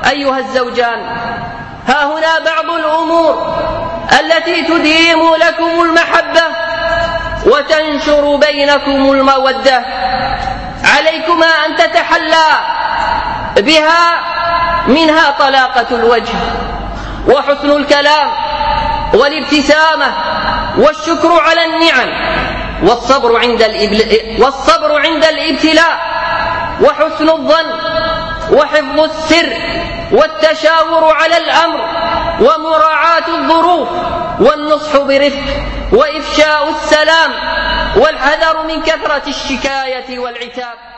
أيها الزوجان، ها هنا بعض الأمور التي تديم لكم المحبة وتنشر بينكم المودة، عليكما أن تتحلى بها، منها طلاقة الوجه وحسن الكلام والابتسامة والشكر على النعم والصبر عند الابتلاء وحسن الظن وحفظ السر والتشاور على الأمر ومراعاة الظروف والنصح برفق وإفشاء السلام والحذر من كثرة الشكاية والعتاب.